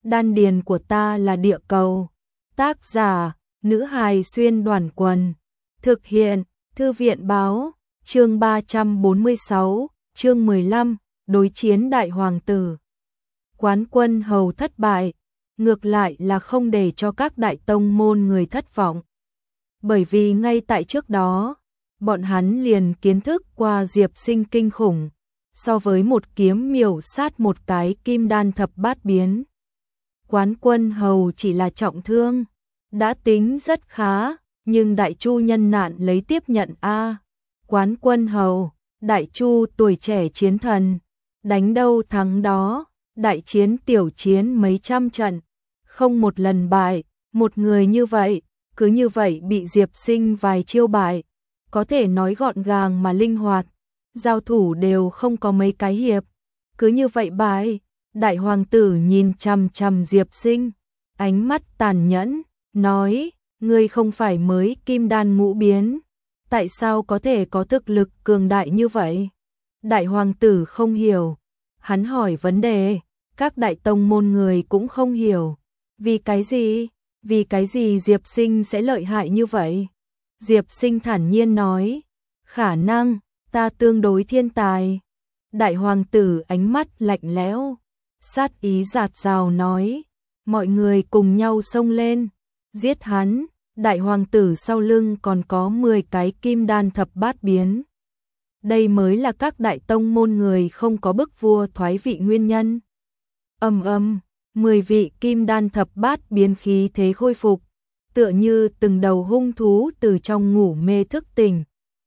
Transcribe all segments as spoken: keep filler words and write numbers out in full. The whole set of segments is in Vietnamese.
đan điền của ta là địa cầu. Tác giả, nữ hài xuyên đoàn quần. Thực hiện, thư viện báo, chương ba trăm bốn mươi sáu, chương mười lăm, đối chiến đại hoàng tử. Quán Quân Hầu thất bại, ngược lại là không để cho các đại tông môn người thất vọng. Bởi vì ngay tại trước đó, bọn hắn liền kiến thức qua Diệp Sinh kinh khủng, so với một kiếm miểu sát một cái kim đan thập bát biến. Quán Quân Hầu chỉ là trọng thương, đã tính rất khá, nhưng Đại Chu nhân nạn lấy tiếp nhận a. Quán Quân Hầu, Đại Chu tuổi trẻ chiến thần, đánh đâu thắng đó, đại chiến tiểu chiến mấy trăm trận, không một lần bại, một người như vậy, cứ như vậy bị Diệp Sinh vài chiêu bại, có thể nói gọn gàng mà linh hoạt, giao thủ đều không có mấy cái hiệp, cứ như vậy bại. Đại hoàng tử nhìn chằm chằm Diệp Sinh, ánh mắt tàn nhẫn, nói, ngươi không phải mới kim đan ngũ biến, tại sao có thể có thực lực cường đại như vậy? Đại hoàng tử không hiểu, hắn hỏi vấn đề, các đại tông môn người cũng không hiểu, vì cái gì? Vì cái gì Diệp Sinh sẽ lợi hại như vậy? Diệp Sinh thản nhiên nói, khả năng, ta tương đối thiên tài. Đại hoàng tử ánh mắt lạnh lẽo, sát ý dạt dào nói, mọi người cùng nhau xông lên, giết hắn. Đại hoàng tử sau lưng còn có mười cái kim đan thập bát biến. Đây mới là các đại tông môn người không có bức vua thoái vị nguyên nhân. Ầm ầm, mười vị kim đan thập bát biến khí thế khôi phục, tựa như từng đầu hung thú từ trong ngủ mê thức tỉnh.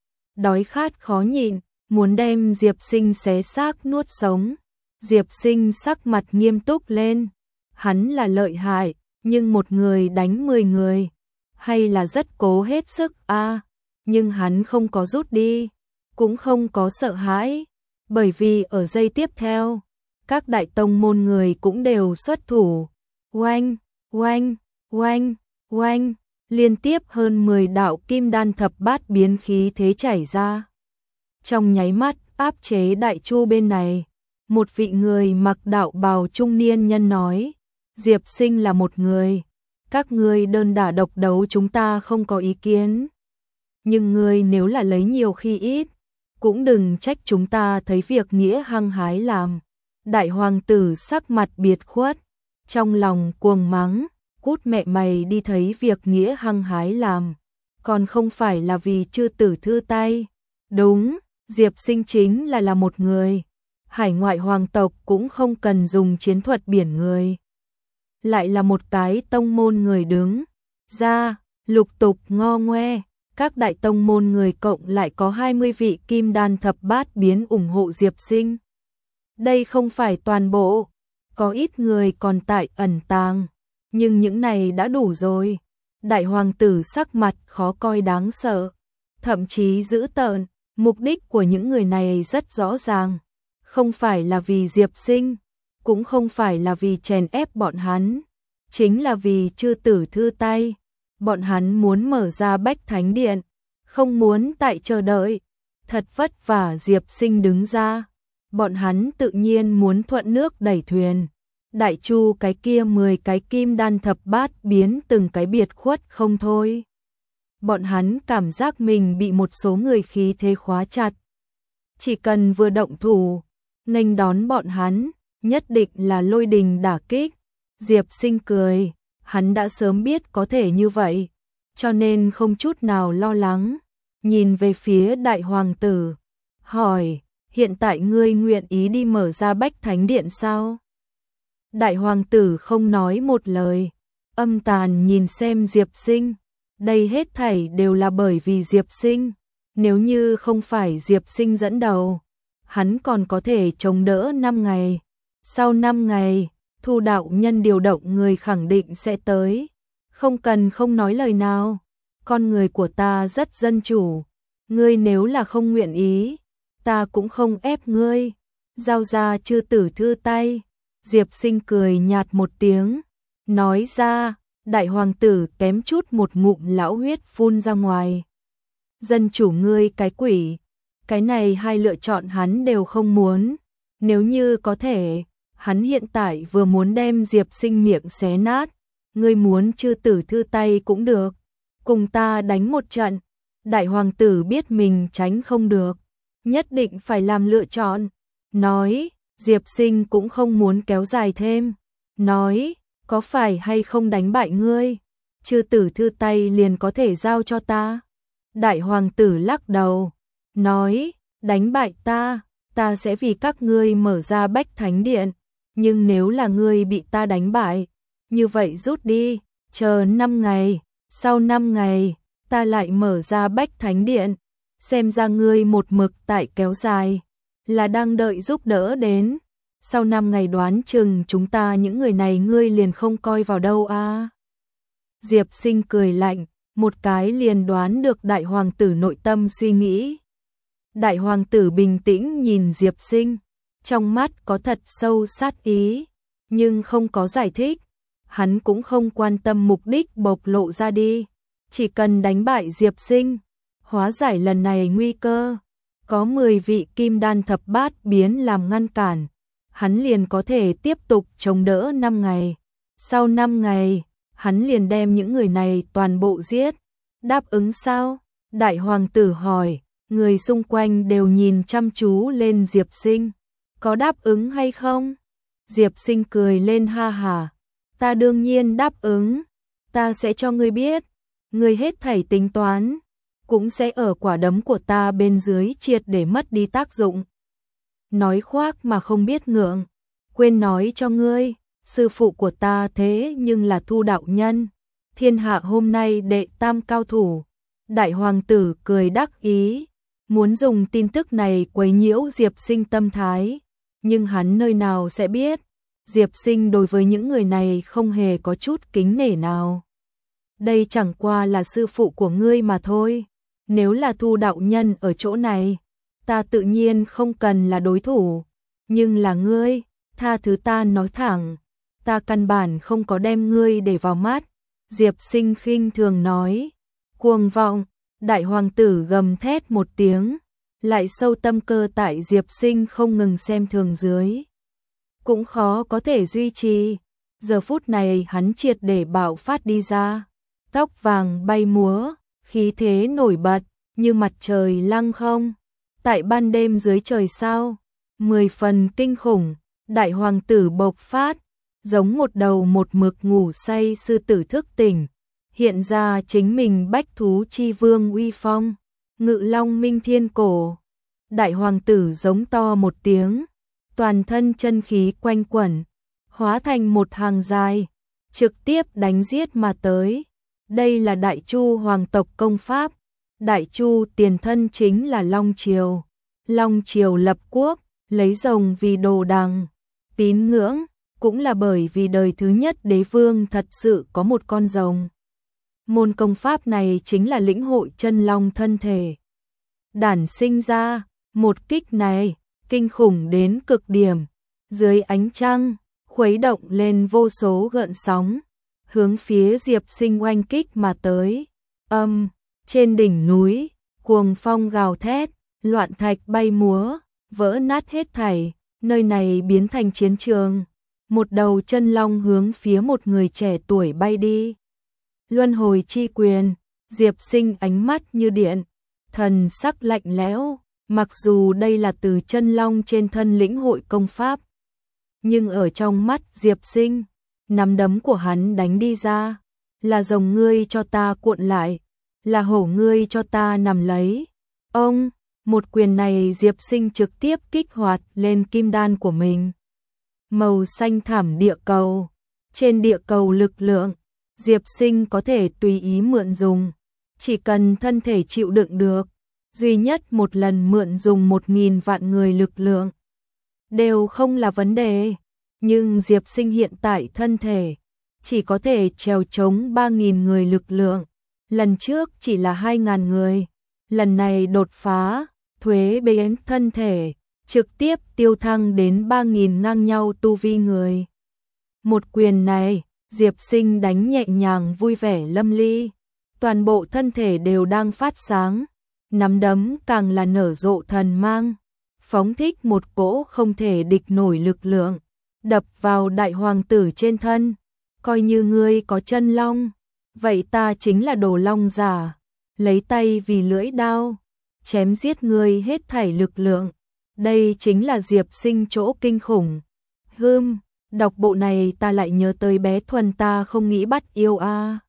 Đói khát khó nhịn, muốn đem Diệp Sinh xé xác nuốt sống. Diệp Sinh sắc mặt nghiêm túc lên, hắn là lợi hại, nhưng một người đánh mười người, hay là rất cố hết sức a, à, nhưng hắn không có rút đi, cũng không có sợ hãi, bởi vì ở giây tiếp theo, các đại tông môn người cũng đều xuất thủ. Oanh, oanh, oanh, oanh, liên tiếp hơn mười đạo kim đan thập bát biến khí thế chảy ra. Trong nháy mắt áp chế Đại Chu bên này, một vị người mặc đạo bào trung niên nhân nói, Diệp Sinh là một người, các ngươi đơn đả độc đấu chúng ta không có ý kiến. Nhưng ngươi nếu là lấy nhiều khi ít, cũng đừng trách chúng ta thấy việc nghĩa hăng hái làm. Đại hoàng tử sắc mặt biệt khuất, trong lòng cuồng mắng, cút mẹ mày đi thấy việc nghĩa hăng hái làm, còn không phải là vì chư tử thư tay. Đúng, Diệp Sinh chính là là một người, hải ngoại hoàng tộc cũng không cần dùng chiến thuật biển người. Lại là một cái tông môn người đứng ra, lục tục ngo ngoe, các đại tông môn người cộng lại có hai mươi vị kim đan thập bát biến ủng hộ Diệp Sinh. Đây không phải toàn bộ, có ít người còn tại ẩn tàng, nhưng những này đã đủ rồi. Đại hoàng tử sắc mặt khó coi đáng sợ, thậm chí dữ tợn, mục đích của những người này rất rõ ràng, không phải là vì Diệp Sinh, cũng không phải là vì chèn ép bọn hắn, chính là vì chư tử thư tay. Bọn hắn muốn mở ra Bách Thánh Điện, không muốn tại chờ đợi, thật vất vả Diệp Sinh đứng ra, bọn hắn tự nhiên muốn thuận nước đẩy thuyền. Đại Chu cái kia mười cái kim đan thập bát biến từng cái biệt khuất không thôi. Bọn hắn cảm giác mình bị một số người khí thế khóa chặt, chỉ cần vừa động thủ, nghênh đón bọn hắn, nhất định là lôi đình đả kích. Diệp Sinh cười, hắn đã sớm biết có thể như vậy, cho nên không chút nào lo lắng, nhìn về phía đại hoàng tử, hỏi, hiện tại ngươi nguyện ý đi mở ra Bách Thánh Điện sao? Đại hoàng tử không nói một lời, âm tàn nhìn xem Diệp Sinh, đây hết thảy đều là bởi vì Diệp Sinh, nếu như không phải Diệp Sinh dẫn đầu, hắn còn có thể chống đỡ năm ngày, sau năm ngày, Thu đạo nhân điều động người khẳng định sẽ tới, không cần không nói lời nào, con người của ta rất dân chủ, ngươi nếu là không nguyện ý, ta cũng không ép ngươi, giao ra chư tử thư tay. Diệp Sinh cười nhạt một tiếng, nói ra, đại hoàng tử kém chút một ngụm lão huyết phun ra ngoài. Dân chủ ngươi cái quỷ, cái này hai lựa chọn hắn đều không muốn, nếu như có thể, Hắn hiện tại vừa muốn đem Diệp Sinh miệng xé nát, ngươi muốn Chư Tử Thư tay cũng được, cùng ta đánh một trận. Đại hoàng tử biết mình tránh không được, nhất định phải làm lựa chọn. Nói, Diệp Sinh cũng không muốn kéo dài thêm. Nói, có phải hay không đánh bại ngươi, Chư Tử Thư tay liền có thể giao cho ta. Đại hoàng tử lắc đầu, nói, đánh bại ta, ta sẽ vì các ngươi mở ra Bách Thánh Điện. Nhưng nếu là ngươi bị ta đánh bại, như vậy rút đi, chờ năm ngày, sau năm ngày, ta lại mở ra Bách Thánh Điện. Xem ra ngươi một mực tại kéo dài, là đang đợi giúp đỡ đến. Sau năm ngày đoán chừng chúng ta những người này ngươi liền không coi vào đâu a. À. Diệp Sinh cười lạnh, một cái liền đoán được đại hoàng tử nội tâm suy nghĩ. Đại hoàng tử bình tĩnh nhìn Diệp Sinh, trong mắt có thật sâu sát ý, nhưng không có giải thích. Hắn cũng không quan tâm mục đích bộc lộ ra đi, chỉ cần đánh bại Diệp Sinh, hóa giải lần này nguy cơ, có mười vị kim đan thập bát biến làm ngăn cản, hắn liền có thể tiếp tục chống đỡ năm ngày. Sau năm ngày, hắn liền đem những người này toàn bộ giết. Đáp ứng sao? Đại hoàng tử hỏi, người xung quanh đều nhìn chăm chú lên Diệp Sinh. Có đáp ứng hay không? Diệp Sinh cười lên ha hả. Ta đương nhiên đáp ứng. Ta sẽ cho ngươi biết. Ngươi hết thảy tính toán, cũng sẽ ở quả đấm của ta bên dưới triệt để mất đi tác dụng. Nói khoác mà không biết ngượng. Quên nói cho ngươi, sư phụ của ta thế nhưng là Thu đạo nhân, thiên hạ hôm nay đệ tam cao thủ. Đại hoàng tử cười đắc ý, muốn dùng tin tức này quấy nhiễu Diệp Sinh tâm thái, nhưng hắn nơi nào sẽ biết, Diệp Sinh đối với những người này không hề có chút kính nể nào. Đây chẳng qua là sư phụ của ngươi mà thôi, nếu là Thu đạo nhân ở chỗ này, ta tự nhiên không cần là đối thủ, nhưng là ngươi, tha thứ ta nói thẳng, ta căn bản không có đem ngươi để vào mắt. Diệp Sinh khinh thường nói, cuồng vọng. Đại hoàng tử gầm thét một tiếng, lại sâu tâm cơ tại Diệp Sinh không ngừng xem thường dưới, cũng khó có thể duy trì. Giờ phút này hắn triệt để bạo phát đi ra, tóc vàng bay múa, khí thế nổi bật như mặt trời lăng không tại ban đêm dưới trời sao, mười phần kinh khủng. Đại hoàng tử bộc phát, giống một đầu một mực ngủ say sư tử thức tỉnh, hiện ra chính mình bách thú chi vương uy phong, ngự long minh thiên cổ. Đại hoàng tử giống to một tiếng, toàn thân chân khí quanh quẩn, hóa thành một hàng dài, trực tiếp đánh giết mà tới. Đây là Đại Chu hoàng tộc công pháp. Đại Chu tiền thân chính là Long Triều. Long Triều lập quốc, lấy rồng vì đồ đằng, tín ngưỡng, cũng là bởi vì đời thứ nhất đế vương thật sự có một con rồng. Môn công pháp này chính là lĩnh hội chân long thân thể đản sinh ra. Một kích này kinh khủng đến cực điểm, dưới ánh trăng khuấy động lên vô số gợn sóng, hướng phía Diệp Sinh oanh kích mà tới. Âm, trên đỉnh núi, cuồng phong gào thét, loạn thạch bay múa, vỡ nát hết thảy, nơi này biến thành chiến trường. Một đầu chân long hướng phía một người trẻ tuổi bay đi. Luân hồi chi quyền, Diệp Sinh ánh mắt như điện, thần sắc lạnh lẽo, mặc dù đây là từ chân long trên thân lĩnh hội công pháp, nhưng ở trong mắt Diệp Sinh, nắm đấm của hắn đánh đi ra, là rồng ngươi cho ta cuộn lại, là hổ ngươi cho ta nằm lấy. Ông, một quyền này Diệp Sinh trực tiếp kích hoạt lên kim đan của mình. Màu xanh thẳm địa cầu, trên địa cầu lực lượng, Diệp Sinh có thể tùy ý mượn dùng, chỉ cần thân thể chịu đựng được, duy nhất một lần mượn dùng một nghìn vạn người lực lượng, đều không là vấn đề. Nhưng Diệp Sinh hiện tại thân thể, chỉ có thể trèo chống ba nghìn người lực lượng, lần trước chỉ là hai nghìn người, lần này đột phá, thuế biến thân thể, trực tiếp tiêu thăng đến ba nghìn ngang nhau tu vi người. Một quyền này, Diệp Sinh đánh nhẹ nhàng vui vẻ lâm ly, toàn bộ thân thể đều đang phát sáng, nắm đấm càng là nở rộ thần mang, phóng thích một cỗ không thể địch nổi lực lượng. đập vào đại hoàng tử trên thân, coi như ngươi có chân long, vậy ta chính là đồ long giả, lấy tay vì lưỡi đao, chém giết ngươi hết thảy lực lượng. Đây chính là Diệp Sinh chỗ kinh khủng. Hưm, đọc bộ này ta lại nhớ tới bé Thuần ta không nghĩ bắt yêu a.